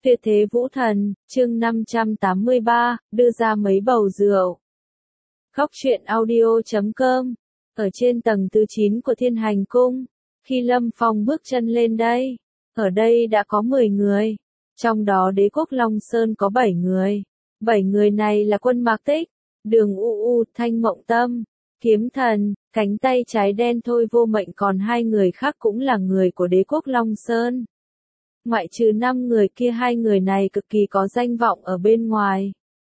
Tuyệt thế vũ thần, chương 583, đưa ra mấy bầu rượu. Góc truyện audio.com. Ở trên tầng thứ 9 của Thiên Hành Cung, khi Lâm Phong bước chân lên đây, ở đây đã có 10 người. Trong đó Đế quốc Long Sơn có 7 người. 7 người này là Quân Mạc Tích, Đường U, Thanh Mộng Tâm, Kiếm Thần, cánh tay trái đen Thôi Vô Mệnh, còn 2 người khác cũng là người của Đế quốc Long Sơn. Ngoại trừ 5 người kia, 2 người này cực kỳ có danh vọng ở bên ngoài.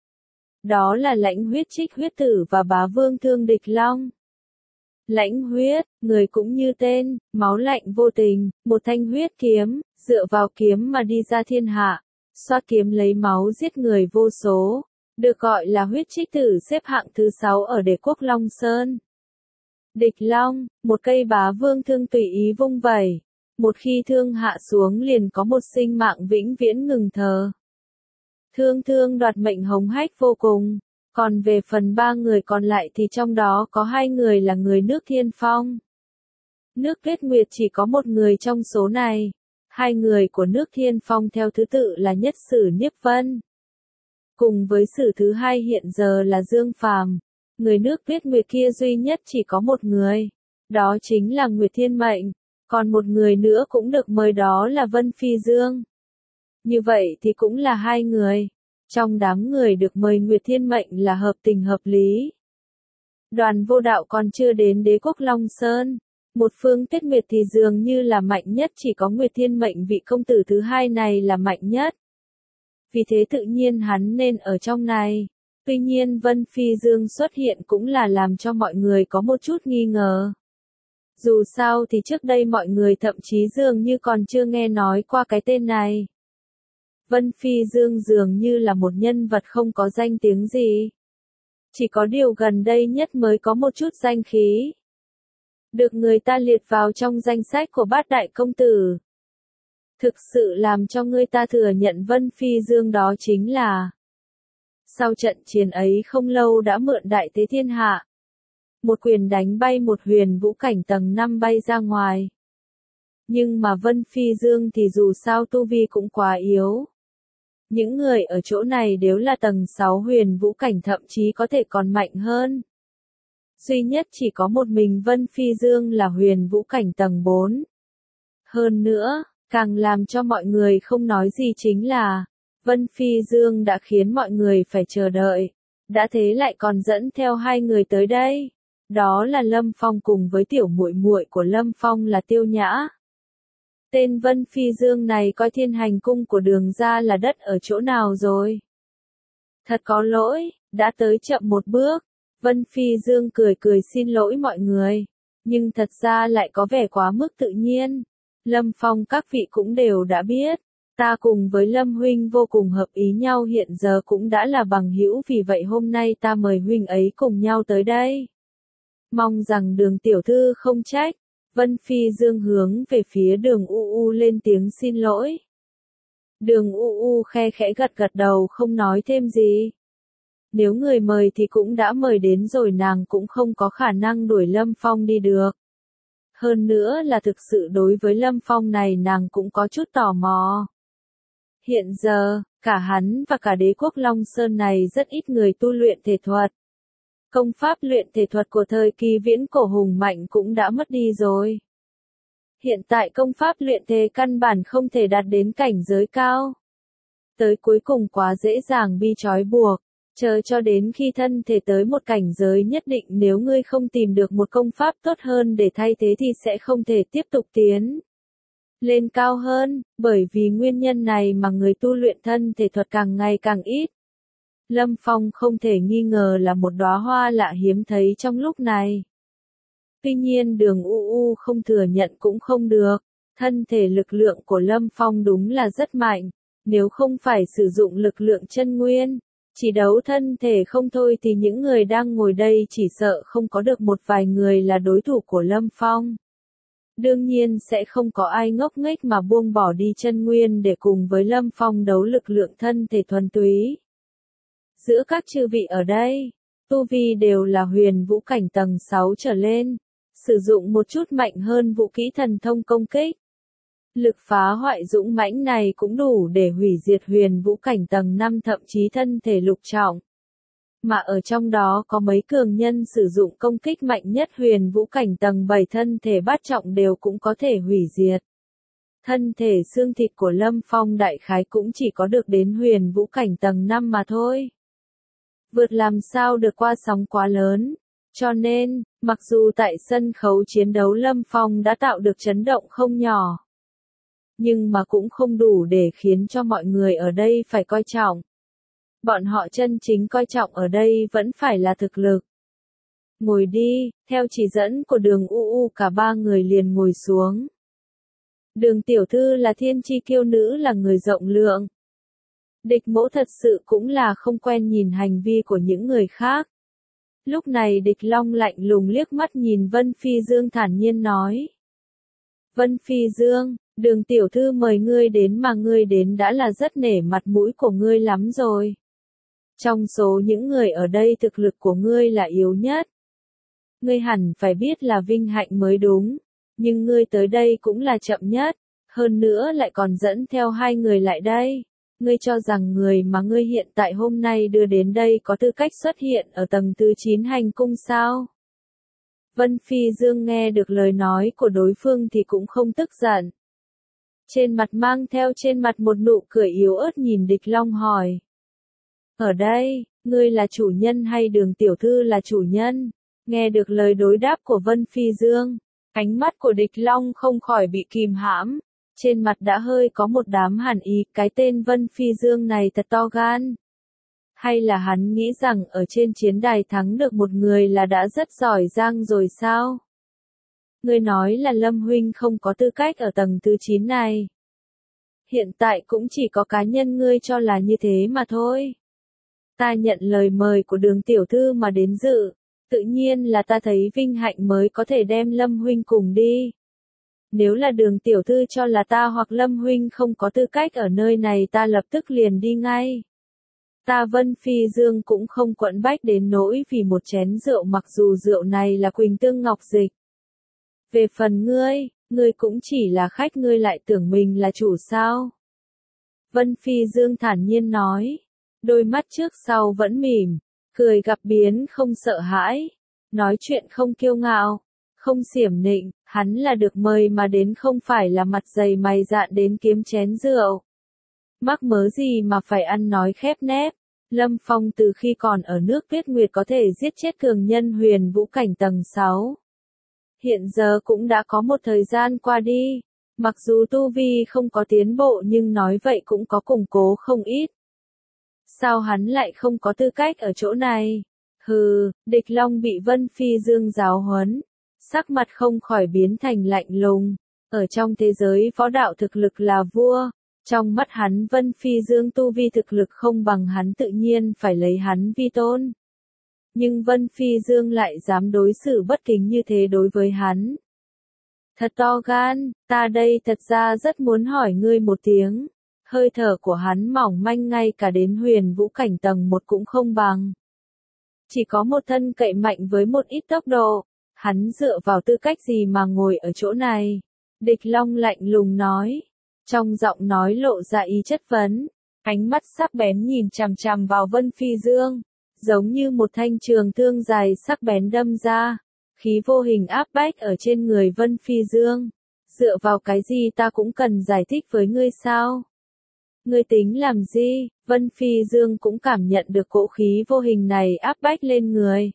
Đó là Lãnh Huyết Trích Huyết Tử và Bá Vương Thương Địch Long. Lãnh Huyết, người cũng như tên, máu lạnh vô tình, một thanh huyết kiếm, dựa vào kiếm mà đi ra thiên hạ, xoát kiếm lấy máu giết người vô số, được gọi là Huyết Trích Tử, xếp hạng thứ 6 ở Đế quốc Long Sơn. Địch Long, một cây bá vương thương tùy ý vung vẩy. Một khi thương hạ xuống liền có một sinh mạng vĩnh viễn ngừng thở. Thương đoạt mệnh hống hách vô cùng. Còn về phần 3 người còn lại thì trong đó có 2 người là người nước Thiên Phong. Nước Tuyết Nguyệt chỉ có 1 người trong số này. 2 người của nước Thiên Phong theo thứ tự là Nhất Sử Niếp Vân. Cùng với Sử thứ 2 hiện giờ là Dương Phàm. Người nước Tuyết Nguyệt kia duy nhất chỉ có 1 người. Đó chính là Nguyệt Thiên Mệnh. Còn 1 người nữa cũng được mời, đó là Vân Phi Dương. Như vậy thì cũng là 2 người. Trong đám người được mời, Nguyệt Thiên Mệnh là hợp tình hợp lý. Đoàn Vô Đạo còn chưa đến Đế quốc Long Sơn. Một phương Tuyết Nguyệt thì dường như là mạnh nhất, chỉ có Nguyệt Thiên Mệnh vị công tử thứ 2 này là mạnh nhất. Vì thế tự nhiên hắn nên ở trong này. Tuy nhiên Vân Phi Dương xuất hiện cũng là làm cho mọi người có một chút nghi ngờ. Dù sao thì trước đây mọi người thậm chí dường như còn chưa nghe nói qua cái tên này. Vân Phi Dương dường như là một nhân vật không có danh tiếng gì. Chỉ có điều gần đây nhất mới có một chút danh khí. Được người ta liệt vào trong danh sách của Bát Đại Công Tử. Thực sự làm cho người ta thừa nhận Vân Phi Dương đó chính là. Sau trận chiến ấy không lâu đã mượn đại thế thiên hạ. Một quyền đánh bay một huyền vũ cảnh tầng 5 bay ra ngoài. Nhưng mà Vân Phi Dương thì dù sao tu vi cũng quá yếu. Những người ở chỗ này đều là tầng 6 huyền vũ cảnh, thậm chí có thể còn mạnh hơn. Duy nhất chỉ có một mình Vân Phi Dương là huyền vũ cảnh tầng 4. Hơn nữa, càng làm cho mọi người không nói gì chính là, Vân Phi Dương đã khiến mọi người phải chờ đợi. Đã thế lại còn dẫn theo 2 người tới đây. Đó là Lâm Phong cùng với tiểu muội muội của Lâm Phong là Tiêu Nhã. Tên Vân Phi Dương này coi Thiên Hành Cung của Đường gia là đất ở chỗ nào rồi? Thật có lỗi, đã tới chậm một bước. Vân Phi Dương cười xin lỗi mọi người. Nhưng thật ra lại có vẻ quá mức tự nhiên. Lâm Phong các vị cũng đều đã biết. Ta cùng với Lâm huynh vô cùng hợp ý nhau, hiện giờ cũng đã là bằng hữu, vì vậy hôm nay ta mời huynh ấy cùng nhau tới đây. Mong rằng Đường tiểu thư không trách. Vân Phi Dương hướng về phía Đường U lên tiếng xin lỗi. Đường U khe khẽ gật đầu không nói thêm gì. Nếu người mời thì cũng đã mời đến rồi, nàng cũng không có khả năng đuổi Lâm Phong đi được. Hơn nữa là thực sự đối với Lâm Phong này nàng cũng có chút tò mò. Hiện giờ, cả hắn và cả Đế quốc Long Sơn này rất ít người tu luyện thể thuật. Công pháp luyện thể thuật của thời kỳ viễn cổ hùng mạnh cũng đã mất đi rồi. Hiện tại công pháp luyện thể căn bản không thể đạt đến cảnh giới cao. Tới cuối cùng quá dễ dàng bị trói buộc. Chờ cho đến khi thân thể tới một cảnh giới nhất định, nếu ngươi không tìm được một công pháp tốt hơn để thay thế thì sẽ không thể tiếp tục tiến lên cao hơn. Bởi vì nguyên nhân này mà người tu luyện thân thể thuật càng ngày càng ít. Lâm Phong không thể nghi ngờ là một đóa hoa lạ hiếm thấy trong lúc này. Tuy nhiên Đường U không thừa nhận cũng không được. Thân thể lực lượng của Lâm Phong đúng là rất mạnh. Nếu không phải sử dụng lực lượng chân nguyên, chỉ đấu thân thể không thôi thì những người đang ngồi đây chỉ sợ không có được một vài người là đối thủ của Lâm Phong. Đương nhiên sẽ không có ai ngốc nghếch mà buông bỏ đi chân nguyên để cùng với Lâm Phong đấu lực lượng thân thể thuần túy. Giữa các chư vị ở đây, tu vi đều là huyền vũ cảnh tầng 6 trở lên, sử dụng một chút mạnh hơn vũ kỹ thần thông công kích. Lực phá hoại dũng mãnh này cũng đủ để hủy diệt huyền vũ cảnh tầng 5 thậm chí thân thể lục trọng. Mà ở trong đó có mấy cường nhân sử dụng công kích mạnh nhất huyền vũ cảnh tầng 7 thân thể bát trọng đều cũng có thể hủy diệt. Thân thể xương thịt của Lâm Phong đại khái cũng chỉ có được đến huyền vũ cảnh tầng 5 mà thôi. Vượt làm sao được qua sóng quá lớn. Cho nên, mặc dù tại sân khấu chiến đấu Lâm Phong đã tạo được chấn động không nhỏ, nhưng mà cũng không đủ để khiến cho mọi người ở đây phải coi trọng. Bọn họ chân chính coi trọng ở đây vẫn phải là thực lực. Ngồi đi, theo chỉ dẫn của Đường UU cả ba người liền ngồi xuống. Đường tiểu thư là thiên chi kiêu nữ, là người rộng lượng. Địch Mỗ thật sự cũng là không quen nhìn hành vi của những người khác. Lúc này Địch Long lạnh lùng liếc mắt nhìn Vân Phi Dương thản nhiên nói. Vân Phi Dương, Đường tiểu thư mời ngươi đến mà ngươi đến đã là rất nể mặt mũi của ngươi lắm rồi. Trong số những người ở đây thực lực của ngươi là yếu nhất. Ngươi hẳn phải biết là vinh hạnh mới đúng, nhưng ngươi tới đây cũng là chậm nhất, hơn nữa lại còn dẫn theo hai người lại đây. Ngươi cho rằng người mà ngươi hiện tại hôm nay đưa đến đây có tư cách xuất hiện ở tầng thứ 9 hành cung sao? Vân Phi Dương nghe được lời nói của đối phương thì cũng không tức giận. Trên mặt mang theo trên mặt một nụ cười yếu ớt nhìn Địch Long hỏi. Ở đây, ngươi là chủ nhân hay Đường tiểu thư là chủ nhân? Nghe được lời đối đáp của Vân Phi Dương, ánh mắt của Địch Long không khỏi bị kìm hãm. Trên mặt đã hơi có một đám hàn ý, cái tên Vân Phi Dương này thật to gan. Hay là hắn nghĩ rằng ở trên chiến đài thắng được một người là đã rất giỏi giang rồi sao? Ngươi nói là Lâm huynh không có tư cách ở tầng thứ 9 này. Hiện tại cũng chỉ có cá nhân ngươi cho là như thế mà thôi. Ta nhận lời mời của Đường tiểu thư mà đến dự, tự nhiên là ta thấy vinh hạnh mới có thể đem Lâm huynh cùng đi. Nếu là Đường tiểu thư cho là ta hoặc Lâm huynh không có tư cách ở nơi này, ta lập tức liền đi ngay. Ta Vân Phi Dương cũng không quẫn bách đến nỗi vì một chén rượu, mặc dù rượu này là Quỳnh Tương Ngọc Dịch. Về phần ngươi cũng chỉ là khách, ngươi lại tưởng mình là chủ sao? Vân Phi Dương thản nhiên nói, đôi mắt trước sau vẫn mỉm, cười gặp biến không sợ hãi, nói chuyện không kiêu ngạo, không xiểm nịnh, hắn là được mời mà đến, không phải là mặt dày mày dạn đến kiếm chén rượu. Mắc mớ gì mà phải ăn nói khép nép. Lâm Phong từ khi còn ở nước Tuyết Nguyệt có thể giết chết cường nhân huyền vũ cảnh tầng 6. Hiện giờ cũng đã có một thời gian qua đi. Mặc dù tu vi không có tiến bộ nhưng nói vậy cũng có củng cố không ít. Sao hắn lại không có tư cách ở chỗ này? Hừ, Địch Long bị Vân Phi Dương giáo huấn, sắc mặt không khỏi biến thành lạnh lùng. Ở trong thế giới võ đạo thực lực là vua. Trong mắt hắn Vân Phi Dương tu vi thực lực không bằng hắn, tự nhiên phải lấy hắn vi tôn. Nhưng Vân Phi Dương lại dám đối xử bất kính như thế đối với hắn. Thật to gan, ta đây thật ra rất muốn hỏi ngươi một tiếng. Hơi thở của hắn mỏng manh, ngay cả đến huyền vũ cảnh tầng 1 cũng không bằng. Chỉ có một thân cậy mạnh với một ít tốc độ. Hắn dựa vào tư cách gì mà ngồi ở chỗ này? Địch Long lạnh lùng nói. Trong giọng nói lộ ra ý chất vấn, ánh mắt sắc bén nhìn chằm chằm vào Vân Phi Dương, giống như một thanh trường thương dài sắc bén đâm ra, khí vô hình áp bách ở trên người Vân Phi Dương. Dựa vào cái gì ta cũng cần giải thích với ngươi sao? Ngươi tính làm gì? Vân Phi Dương cũng cảm nhận được cỗ khí vô hình này áp bách lên người.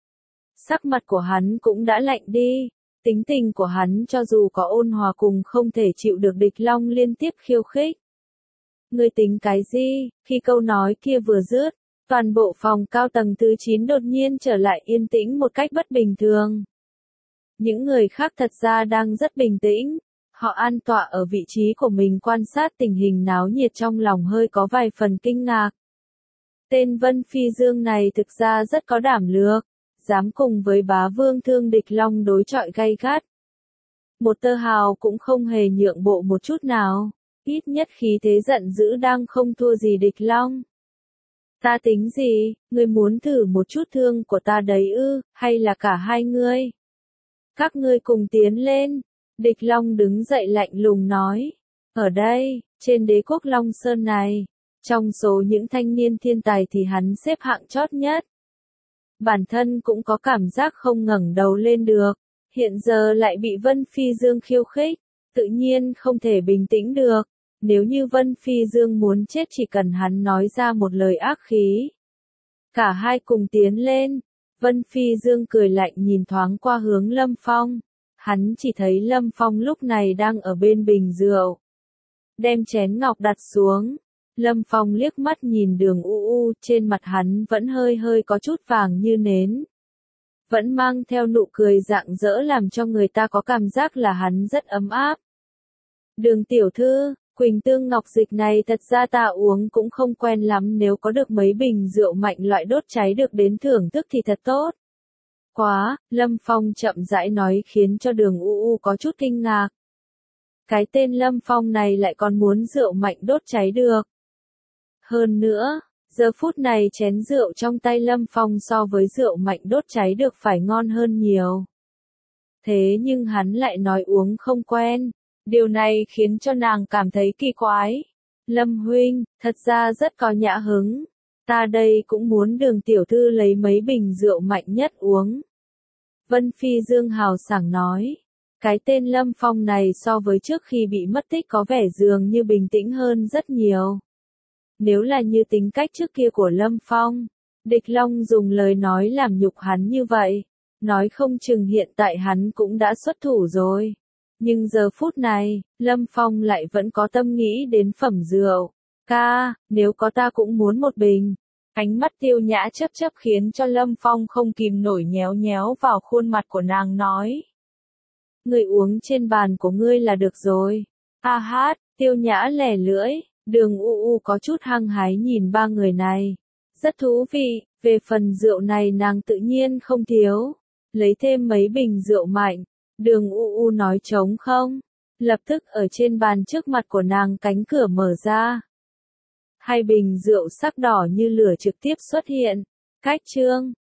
Sắc mặt của hắn cũng đã lạnh đi. Tính tình của hắn cho dù có ôn hòa cùng không thể chịu được Địch Long liên tiếp khiêu khích. Ngươi tính cái gì? Khi câu nói kia vừa dứt, toàn bộ phòng cao tầng thứ 9 đột nhiên trở lại yên tĩnh một cách bất bình thường. Những người khác thật ra đang rất bình tĩnh, họ an tọa ở vị trí của mình quan sát tình hình náo nhiệt, trong lòng hơi có vài phần kinh ngạc. Tên Vân Phi Dương này thực ra rất có đảm lược. Dám cùng với bá vương Thương Địch Long đối chọi gay gắt. Một tơ hào cũng không hề nhượng bộ một chút nào, ít nhất khí thế giận dữ đang không thua gì Địch Long. Ta tính gì, ngươi muốn thử một chút thương của ta đấy ư, hay là cả hai ngươi? Các ngươi cùng tiến lên. Địch Long đứng dậy lạnh lùng nói. Ở đây, trên đế quốc Long Sơn này, trong số những thanh niên thiên tài thì hắn xếp hạng chót nhất. Bản thân cũng có cảm giác không ngẩng đầu lên được, hiện giờ lại bị Vân Phi Dương khiêu khích, tự nhiên không thể bình tĩnh được. Nếu như Vân Phi Dương muốn chết chỉ cần hắn nói ra một lời ác khí. Cả hai cùng tiến lên, Vân Phi Dương cười lạnh nhìn thoáng qua hướng Lâm Phong. Hắn chỉ thấy Lâm Phong lúc này đang ở bên bình rượu. Đem chén ngọc đặt xuống. Lâm Phong liếc mắt nhìn Đường U, trên mặt hắn vẫn hơi hơi có chút vàng như nến. Vẫn mang theo nụ cười rạng rỡ làm cho người ta có cảm giác là hắn rất ấm áp. Đường tiểu thư, Quỳnh Tương Ngọc Dịch này thật ra ta uống cũng không quen lắm, nếu có được mấy bình rượu mạnh loại đốt cháy được đến thưởng thức thì thật tốt. Quá, Lâm Phong chậm rãi nói khiến cho Đường U có chút kinh ngạc. Cái tên Lâm Phong này lại còn muốn rượu mạnh đốt cháy được. Hơn nữa, giờ phút này chén rượu trong tay Lâm Phong so với rượu mạnh đốt cháy được phải ngon hơn nhiều. Thế nhưng hắn lại nói uống không quen. Điều này khiến cho nàng cảm thấy kỳ quái. Lâm huynh, thật ra rất có nhã hứng. Ta đây cũng muốn Đường tiểu thư lấy mấy bình rượu mạnh nhất uống. Vân Phi Dương hào sảng nói. Cái tên Lâm Phong này so với trước khi bị mất tích có vẻ dường như bình tĩnh hơn rất nhiều. Nếu là như tính cách trước kia của Lâm Phong, Địch Long dùng lời nói làm nhục hắn như vậy, nói không chừng hiện tại hắn cũng đã xuất thủ rồi. Nhưng giờ phút này, Lâm Phong lại vẫn có tâm nghĩ đến phẩm rượu. Ca, nếu có ta cũng muốn một bình. Ánh mắt Tiêu Nhã chớp chớp khiến cho Lâm Phong không kìm nổi nhéo nhéo vào khuôn mặt của nàng nói. Người uống trên bàn của ngươi là được rồi. A hát, Tiêu Nhã lẻ lưỡi, Đường U có chút hăng hái nhìn ba người này. Rất thú vị, về phần rượu này nàng tự nhiên không thiếu. Lấy thêm mấy bình rượu mạnh. Đường U nói trống không. Lập tức ở trên bàn trước mặt của nàng cánh cửa mở ra. Hai bình rượu sắc đỏ như lửa trực tiếp xuất hiện. Cách chương